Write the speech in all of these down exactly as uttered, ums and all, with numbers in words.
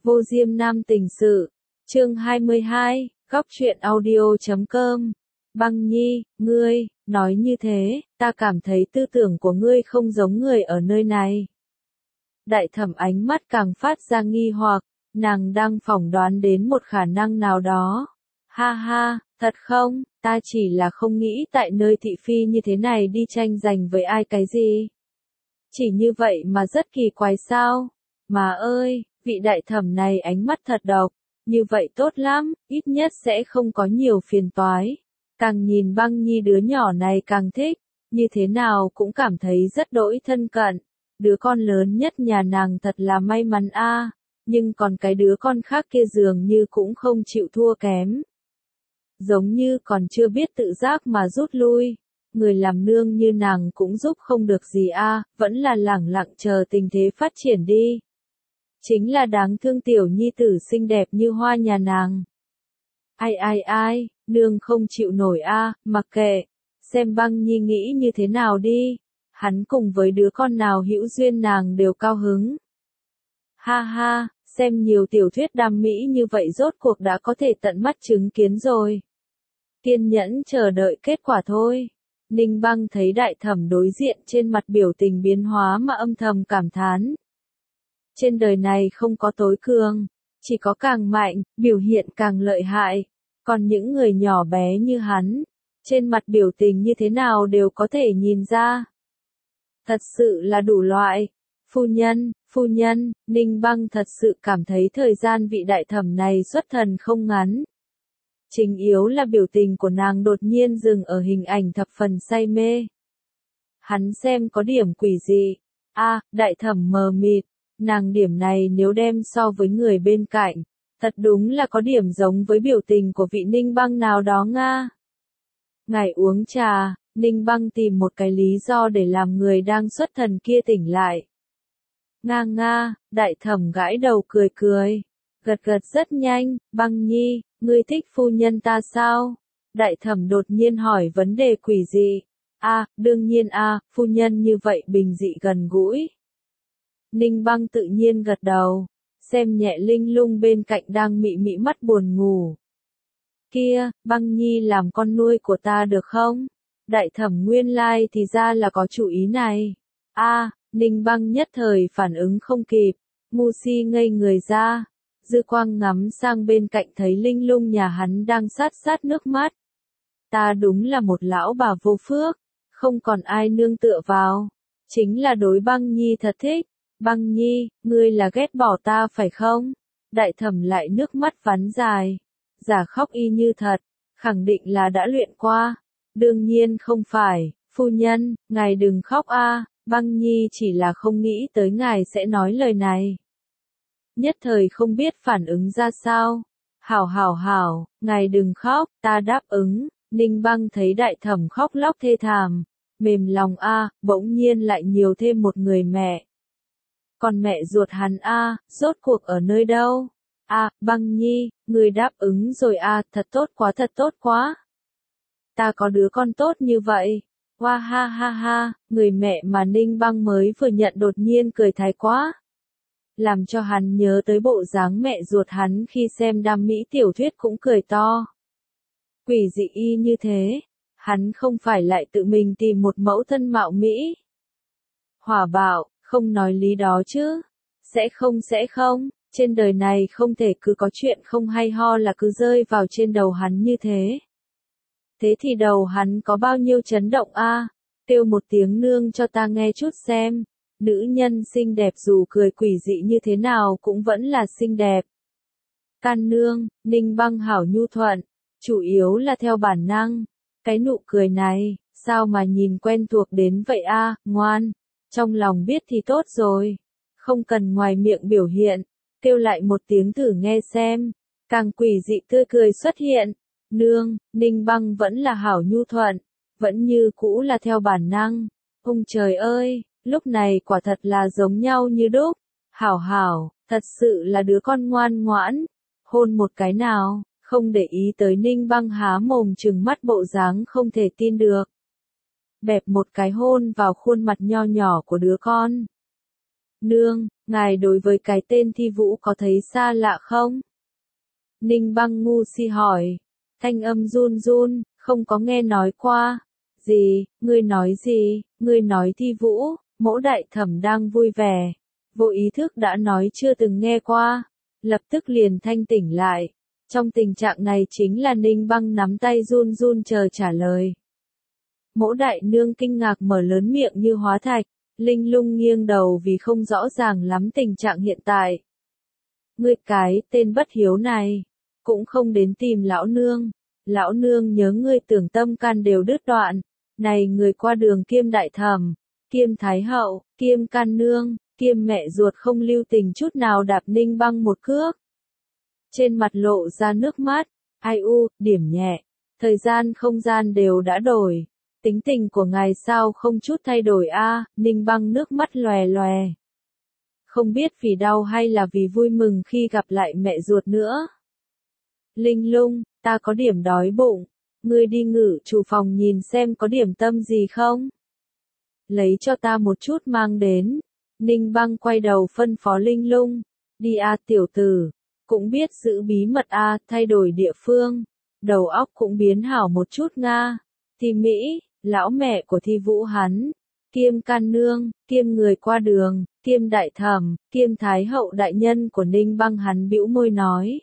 Vô Diêm Nam Tình Sự, chương hai mươi hai, góc truyện audio chấm com. Băng Nhi, ngươi, nói như thế, ta cảm thấy tư tưởng của ngươi không giống người ở nơi này. Đại thẩm ánh mắt càng phát ra nghi hoặc, nàng đang phỏng đoán đến một khả năng nào đó. Ha ha, thật không, ta chỉ là không nghĩ tại nơi thị phi như thế này đi tranh giành với ai cái gì. Chỉ như vậy mà rất kỳ quái sao? Mà ơi, vị đại thẩm này ánh mắt thật độc, như vậy tốt lắm, ít nhất sẽ không có nhiều phiền toái. Càng nhìn Băng Nhi đứa nhỏ này càng thích, như thế nào cũng cảm thấy rất đỗi thân cận. Đứa con lớn nhất nhà nàng thật là may mắn a, nhưng còn cái đứa con khác kia dường như cũng không chịu thua kém. Giống như còn chưa biết tự giác mà rút lui. Người làm nương như nàng cũng giúp không được gì a, vẫn là lẳng lặng chờ tình thế phát triển đi. Chính là đáng thương tiểu nhi tử xinh đẹp như hoa nhà nàng. Ai ai ai, nương không chịu nổi a, mặc kệ, xem Băng Nhi nghĩ như thế nào đi. Hắn cùng với đứa con nào hữu duyên nàng đều cao hứng. Ha ha, xem nhiều tiểu thuyết đam mỹ như vậy rốt cuộc đã có thể tận mắt chứng kiến rồi. Kiên nhẫn chờ đợi kết quả thôi. Ninh Băng thấy đại thẩm đối diện trên mặt biểu tình biến hóa mà âm thầm cảm thán. Trên đời này không có tối cường, chỉ có càng mạnh, biểu hiện càng lợi hại. Còn những người nhỏ bé như hắn, trên mặt biểu tình như thế nào đều có thể nhìn ra. Thật sự là đủ loại. Phu nhân, phu nhân, Ninh Băng thật sự cảm thấy thời gian vị đại thẩm này xuất thần không ngắn. Chính yếu là biểu tình của nàng đột nhiên dừng ở hình ảnh thập phần say mê. Hắn xem có điểm quỷ gì. A, đại thẩm mờ mịt, nàng điểm này nếu đem so với người bên cạnh, thật đúng là có điểm giống với biểu tình của vị Ninh Băng nào đó nga. Ngài uống trà, Ninh Băng tìm một cái lý do để làm người đang xuất thần kia tỉnh lại. Nga nga, đại thẩm gãi đầu cười cười, gật gật rất nhanh. Băng Nhi, ngươi thích phu nhân ta sao? Đại thẩm đột nhiên hỏi vấn đề quỷ dị. A, đương nhiên a, phu nhân như vậy bình dị gần gũi. Ninh Băng tự nhiên gật đầu, xem nhẹ Linh Lung bên cạnh đang mị mị mắt buồn ngủ. Kia, Băng Nhi làm con nuôi của ta được không? Đại thẩm nguyên lai thì ra là có chủ ý này. A, Ninh Băng nhất thời phản ứng không kịp, ngu si ngây người ra. Dư quang ngắm sang bên cạnh thấy Linh Lung nhà hắn đang sát sát nước mắt. Ta đúng là một lão bà vô phước, không còn ai nương tựa vào. Chính là đối Băng Nhi thật thích. Băng Nhi, ngươi là ghét bỏ ta phải không? Đại thẩm lại nước mắt vắn dài. Giả khóc y như thật, khẳng định là đã luyện qua. Đương nhiên không phải, phu nhân, ngài đừng khóc a, Băng Nhi chỉ là không nghĩ tới ngài sẽ nói lời này. Nhất thời không biết phản ứng ra sao. Hảo hảo hảo, ngài đừng khóc, ta đáp ứng. Ninh Băng thấy đại thẩm khóc lóc thê thảm, mềm lòng a, bỗng nhiên lại nhiều thêm một người mẹ. Còn mẹ ruột hắn a, rốt cuộc ở nơi đâu? A, Băng Nhi, người đáp ứng rồi a, thật tốt quá thật tốt quá. Ta có đứa con tốt như vậy. Hoa ha ha ha, người mẹ mà Ninh Băng mới vừa nhận đột nhiên cười thái quá. Làm cho hắn nhớ tới bộ dáng mẹ ruột hắn khi xem đam mỹ tiểu thuyết cũng cười to. Quỷ dị y như thế, hắn không phải lại tự mình tìm một mẫu thân mạo mỹ. Hỏa bạo, không nói lý đó chứ. Sẽ không sẽ không, trên đời này không thể cứ có chuyện không hay ho là cứ rơi vào trên đầu hắn như thế. Thế thì đầu hắn có bao nhiêu chấn động a? Kêu một tiếng nương cho ta nghe chút xem. Nữ nhân xinh đẹp dù cười quỷ dị như thế nào cũng vẫn là xinh đẹp. Can nương, Ninh Băng hảo nhu thuận, chủ yếu là theo bản năng. Cái nụ cười này, sao mà nhìn quen thuộc đến vậy a, ngoan. Trong lòng biết thì tốt rồi. Không cần ngoài miệng biểu hiện. Kêu lại một tiếng thử nghe xem. Càng quỷ dị tươi cười xuất hiện. Nương, Ninh Băng vẫn là hảo nhu thuận. Vẫn như cũ là theo bản năng. Ông trời ơi, lúc này quả thật là giống nhau như đúc. Hảo hảo, thật sự là đứa con ngoan ngoãn. Hôn một cái nào, không để ý tới Ninh Băng há mồm trừng mắt bộ dáng không thể tin được. Bẹp một cái hôn vào khuôn mặt nho nhỏ của đứa con. Nương, ngài đối với cái tên Thi Vũ có thấy xa lạ không? Ninh Băng ngu si hỏi. Thanh âm run run, không có nghe nói qua. Gì, ngươi nói gì, ngươi nói Thi Vũ, Mỗ đại thẩm đang vui vẻ. Vô ý thức đã nói chưa từng nghe qua. Lập tức liền thanh tỉnh lại. Trong tình trạng này chính là Ninh Băng nắm tay run run chờ trả lời. Mỗ đại nương kinh ngạc mở lớn miệng như hóa thạch. Linh Lung nghiêng đầu vì không rõ ràng lắm tình trạng hiện tại. Ngươi cái tên bất hiếu này, cũng không đến tìm lão nương. Lão nương nhớ ngươi tưởng tâm can đều đứt đoạn. Này người qua đường kiêm đại thẩm, kiêm thái hậu, kiêm can nương, kiêm mẹ ruột không lưu tình chút nào đạp Ninh Băng một cước. Trên mặt lộ ra nước mắt, ai u, điểm nhẹ. Thời gian không gian đều đã đổi. Tính tình của ngài sao không chút thay đổi a? Ninh Băng nước mắt lòe lòe. Không biết vì đau hay là vì vui mừng khi gặp lại mẹ ruột nữa. Linh Lung, ta có điểm đói bụng. Ngươi đi ngự chủ phòng nhìn xem có điểm tâm gì không? Lấy cho ta một chút mang đến. Ninh Băng quay đầu phân phó Linh Lung. Đi a tiểu tử. Cũng biết giữ bí mật a, thay đổi địa phương. Đầu óc cũng biến hảo một chút nga. Thi Mỹ, lão mẹ của Thi Vũ hắn. Kiêm can nương, kiêm người qua đường, kiêm đại thẩm, kiêm thái hậu đại nhân của Ninh Băng hắn bĩu môi nói.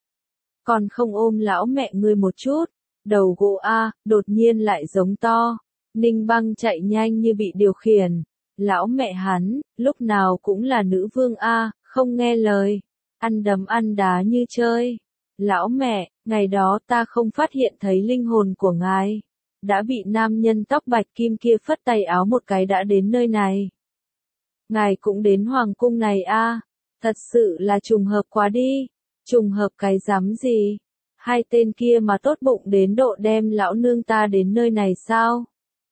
Còn không ôm lão mẹ ngươi một chút. Đầu gỗ a, đột nhiên lại giống to. Ninh Băng chạy nhanh như bị điều khiển. Lão mẹ hắn, lúc nào cũng là nữ vương a, không nghe lời. Ăn đấm ăn đá như chơi. Lão mẹ, ngày đó ta không phát hiện thấy linh hồn của ngài. Đã bị nam nhân tóc bạch kim kia phất tay áo một cái đã đến nơi này. Ngài cũng đến hoàng cung này a, thật sự là trùng hợp quá đi. Trùng hợp cái dám gì? Hai tên kia mà tốt bụng đến độ đem lão nương ta đến nơi này sao?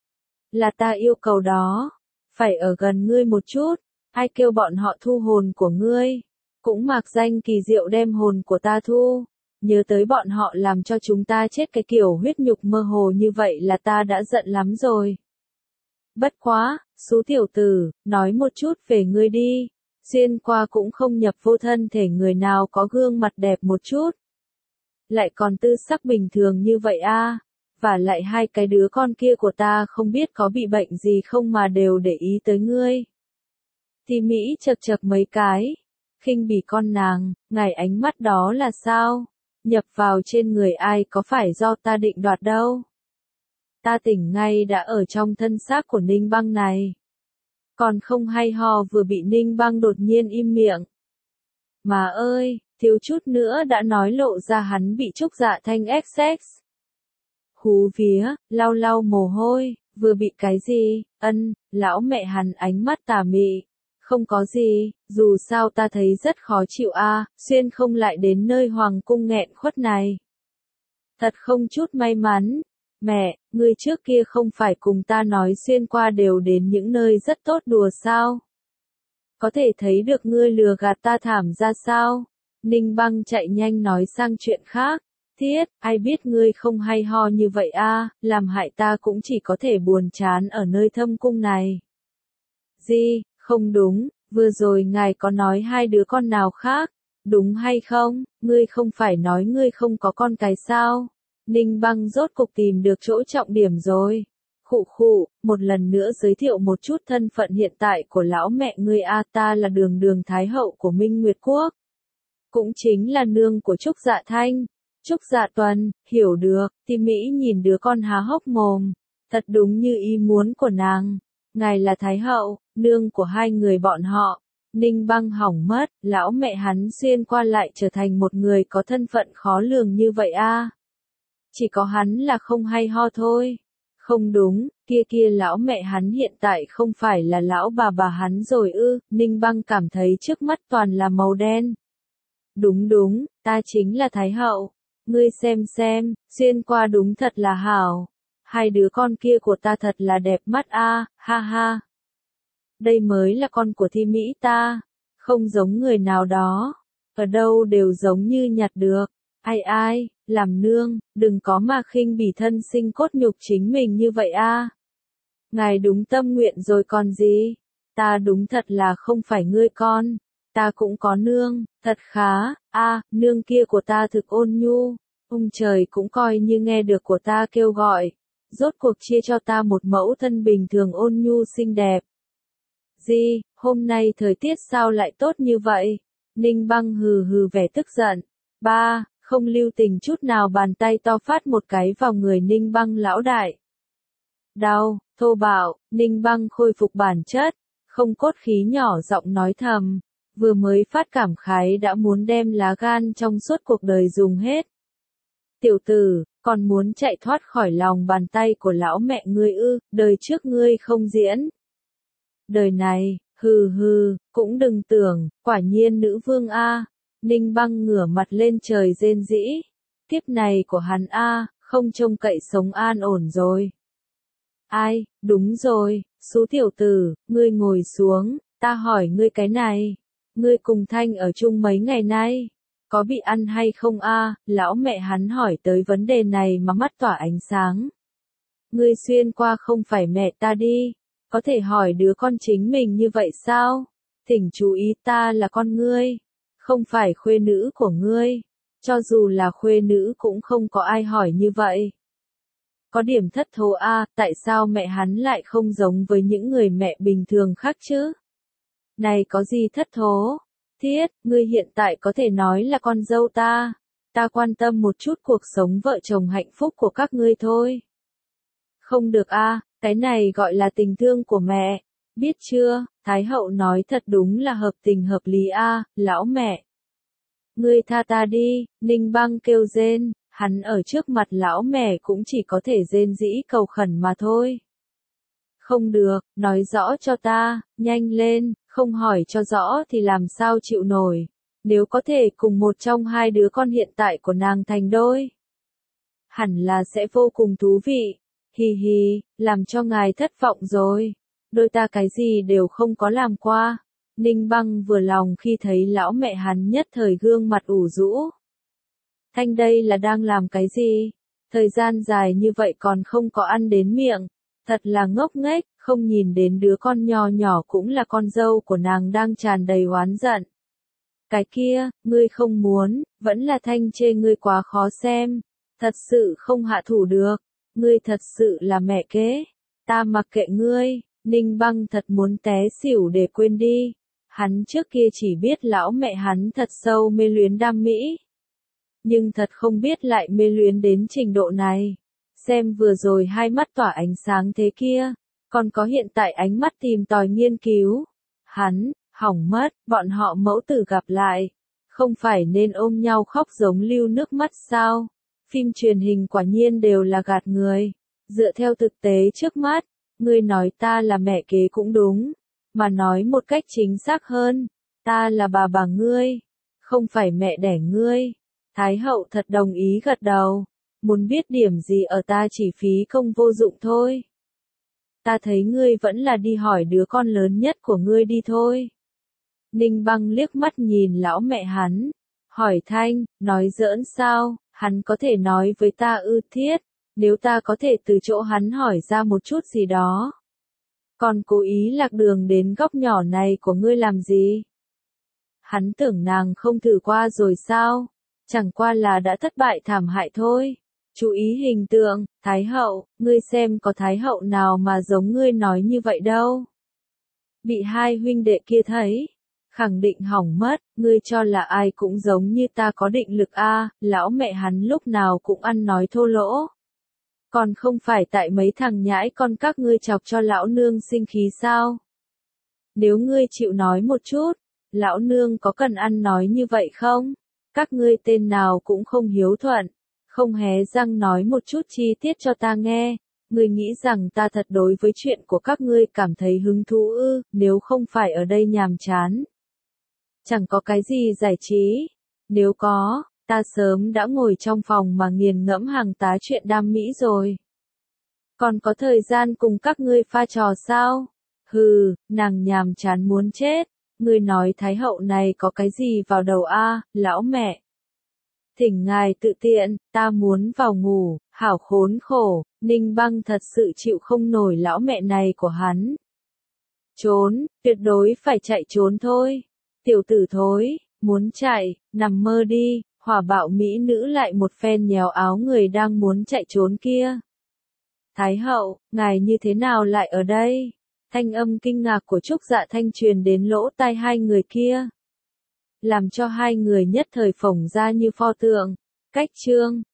Là ta yêu cầu đó. Phải ở gần ngươi một chút. Ai kêu bọn họ thu hồn của ngươi? Cũng mạc danh kỳ diệu đem hồn của ta thu. Nhớ tới bọn họ làm cho chúng ta chết cái kiểu huyết nhục mơ hồ như vậy là ta đã giận lắm rồi. Bất quá, Sú tiểu tử, nói một chút về ngươi đi. Xuyên qua cũng không nhập vô thân thể người nào có gương mặt đẹp một chút. Lại còn tư sắc bình thường như vậy a, và lại hai cái đứa con kia của ta không biết có bị bệnh gì không mà đều để ý tới ngươi. Thì Mỹ chật chật mấy cái, khinh bỉ con nàng, ngài ánh mắt đó là sao? Nhập vào trên người ai có phải do ta định đoạt đâu. Ta tỉnh ngay đã ở trong thân xác của Ninh Băng này. Còn không hay ho vừa bị Ninh Băng đột nhiên im miệng. Mà ơi, thiếu chút nữa đã nói lộ ra hắn bị Trúc Dạ Thanh ép sex. Hú vía, lau lau mồ hôi, vừa bị cái gì, ân, lão mẹ hắn ánh mắt tà mị. Không có gì, dù sao ta thấy rất khó chịu a, xuyên không lại đến nơi hoàng cung nghẹn khuất này. Thật không chút may mắn. Mẹ, ngươi trước kia không phải cùng ta nói xuyên qua đều đến những nơi rất tốt đùa sao? Có thể thấy được ngươi lừa gạt ta thảm ra sao? Ninh Băng chạy nhanh nói sang chuyện khác. Thiết, ai biết ngươi không hay ho như vậy a, làm hại ta cũng chỉ có thể buồn chán ở nơi thâm cung này. Gì, không đúng, vừa rồi ngài có nói hai đứa con nào khác, đúng hay không? Ngươi không phải nói ngươi không có con cái sao? Ninh Băng rốt cục tìm được chỗ trọng điểm rồi. Khụ khụ, một lần nữa giới thiệu một chút thân phận hiện tại của lão mẹ ngươi a, ta là Đường Đường Thái hậu của Minh Nguyệt Quốc. Cũng chính là nương của Trúc Dạ Thanh. Trúc Dạ Tuần, hiểu được, Ti Mỹ nhìn đứa con há hốc mồm. Thật đúng như ý muốn của nàng. Ngài là Thái hậu, nương của hai người bọn họ. Ninh Băng hỏng mất, lão mẹ hắn xuyên qua lại trở thành một người có thân phận khó lường như vậy a. Chỉ có hắn là không hay ho thôi. Không đúng, kia kia lão mẹ hắn hiện tại không phải là lão bà bà hắn rồi ư, Ninh Băng cảm thấy trước mắt toàn là màu đen. Đúng đúng, ta chính là Thái hậu. Ngươi xem xem, xuyên qua đúng thật là hảo. Hai đứa con kia của ta thật là đẹp mắt a, ha ha. Đây mới là con của Thi Mỹ ta, không giống người nào đó. Ở đâu đều giống như nhặt được. Ai ai, làm nương, đừng có mà khinh bỉ thân sinh cốt nhục chính mình như vậy a. Ngài đúng tâm nguyện rồi còn gì. ta đúng thật là không phải ngươi con, ta cũng có nương, thật khá, a, nương kia của ta thực ôn nhu, ông trời cũng coi như nghe được của ta kêu gọi, rốt cuộc chia cho ta một mẫu thân bình thường ôn nhu xinh đẹp. Gì, hôm nay thời tiết sao lại tốt như vậy? Ninh Băng hừ hừ vẻ tức giận. Ba, không lưu tình chút nào bàn tay to phát một cái vào người Ninh Băng lão đại. Đau, thô bạo, Ninh Băng khôi phục bản chất, không cốt khí nhỏ giọng nói thầm, vừa mới phát cảm khái đã muốn đem lá gan trong suốt cuộc đời dùng hết. Tiểu tử, còn muốn chạy thoát khỏi lòng bàn tay của lão mẹ ngươi ư, đời trước ngươi không diễn. Đời này, hừ hừ, cũng đừng tưởng, quả nhiên nữ vương a. Ninh Băng ngửa mặt lên trời rên rỉ. Tiếp này của hắn a, không trông cậy sống an ổn rồi. Ai, đúng rồi, Sú tiểu tử, ngươi ngồi xuống, ta hỏi ngươi cái này. Ngươi cùng Thanh ở chung mấy ngày nay, có bị ăn hay không a? Lão mẹ hắn hỏi tới vấn đề này mà mắt tỏa ánh sáng. Ngươi xuyên qua không phải mẹ ta đi, có thể hỏi đứa con chính mình như vậy sao? Thỉnh chú ý ta là con ngươi, không phải khuê nữ của ngươi. Cho dù là khuê nữ cũng không có ai hỏi như vậy. Có điểm thất thố a, tại sao mẹ hắn lại không giống với những người mẹ bình thường khác chứ? Này có gì thất thố? Thiết, ngươi hiện tại có thể nói là con dâu ta. Ta quan tâm một chút cuộc sống vợ chồng hạnh phúc của các ngươi thôi. Không được a, cái này gọi là tình thương của mẹ. Biết chưa, Thái hậu nói thật đúng là hợp tình hợp lý a, lão mẹ. Ngươi tha ta đi, Ninh Băng kêu rên, hắn ở trước mặt lão mẹ cũng chỉ có thể rên rỉ cầu khẩn mà thôi. Không được, nói rõ cho ta, nhanh lên, không hỏi cho rõ thì làm sao chịu nổi. Nếu có thể cùng một trong hai đứa con hiện tại của nàng thành đôi, hẳn là sẽ vô cùng thú vị. Hi hi, làm cho ngài thất vọng rồi. Đôi ta cái gì đều không có làm qua. Ninh Băng vừa lòng khi thấy lão mẹ hắn nhất thời gương mặt ủ rũ. Thanh đây là đang làm cái gì? Thời gian dài như vậy còn không có ăn đến miệng. Thật là ngốc nghếch, không nhìn đến đứa con nhỏ nhỏ cũng là con dâu của nàng đang tràn đầy oán giận. Cái kia, ngươi không muốn, vẫn là Thanh chê ngươi quá khó xem. Thật sự không hạ thủ được. Ngươi thật sự là mẹ kế. Ta mặc kệ ngươi. Ninh Băng thật muốn té xỉu để quên đi. Hắn trước kia chỉ biết lão mẹ hắn thật sâu mê luyến đam mỹ. Nhưng thật không biết lại mê luyến đến trình độ này. Xem vừa rồi hai mắt tỏa ánh sáng thế kia, còn có hiện tại ánh mắt tìm tòi nghiên cứu. Hắn, hỏng mất, bọn họ mẫu tử gặp lại. Không phải nên ôm nhau khóc giống lưu nước mắt sao? Phim truyền hình quả nhiên đều là gạt người. Dựa theo thực tế trước mắt, ngươi nói ta là mẹ kế cũng đúng. Mà nói một cách chính xác hơn, ta là bà bà ngươi, không phải mẹ đẻ ngươi. Thái hậu thật đồng ý gật đầu. Muốn biết điểm gì ở ta chỉ phí công vô dụng thôi. Ta thấy ngươi vẫn là đi hỏi đứa con lớn nhất của ngươi đi thôi. Ninh Băng liếc mắt nhìn lão mẹ hắn. Hỏi Thanh, nói giỡn sao, hắn có thể nói với ta ư? Thiết, nếu ta có thể từ chỗ hắn hỏi ra một chút gì đó. Còn cố ý lạc đường đến góc nhỏ này của ngươi làm gì? Hắn tưởng nàng không thử qua rồi sao? Chẳng qua là đã thất bại thảm hại thôi. Chú ý hình tượng, Thái hậu, ngươi xem có Thái hậu nào mà giống ngươi nói như vậy đâu. Bị hai huynh đệ kia thấy, khẳng định hỏng mất, ngươi cho là ai cũng giống như ta có định lực a, lão mẹ hắn lúc nào cũng ăn nói thô lỗ. Còn không phải tại mấy thằng nhãi con các ngươi chọc cho lão nương sinh khí sao? Nếu ngươi chịu nói một chút, lão nương có cần ăn nói như vậy không? Các ngươi tên nào cũng không hiếu thuận, không hé răng nói một chút chi tiết cho ta nghe. Ngươi nghĩ rằng ta thật đối với chuyện của các ngươi cảm thấy hứng thú ư? Nếu không phải ở đây nhàm chán, chẳng có cái gì giải trí. Nếu có, ta sớm đã ngồi trong phòng mà nghiền ngẫm hàng tá chuyện đam mỹ rồi. Còn có thời gian cùng các ngươi pha trò sao? Hừ, nàng nhàm chán muốn chết. Ngươi nói Thái hậu này có cái gì vào đầu a, lão mẹ? Thỉnh ngài tự tiện, ta muốn vào ngủ, hảo khốn khổ. Ninh Băng thật sự chịu không nổi lão mẹ này của hắn. Trốn, tuyệt đối phải chạy trốn thôi. Tiểu tử thối, muốn chạy, nằm mơ đi, hỏa bạo mỹ nữ lại một phen nhéo áo người đang muốn chạy trốn kia. Thái hậu, ngài như thế nào lại ở đây? Thanh âm kinh ngạc của Trúc Dạ Thanh truyền đến lỗ tai hai người kia, làm cho hai người nhất thời phồng ra như pho tượng. Cách trương,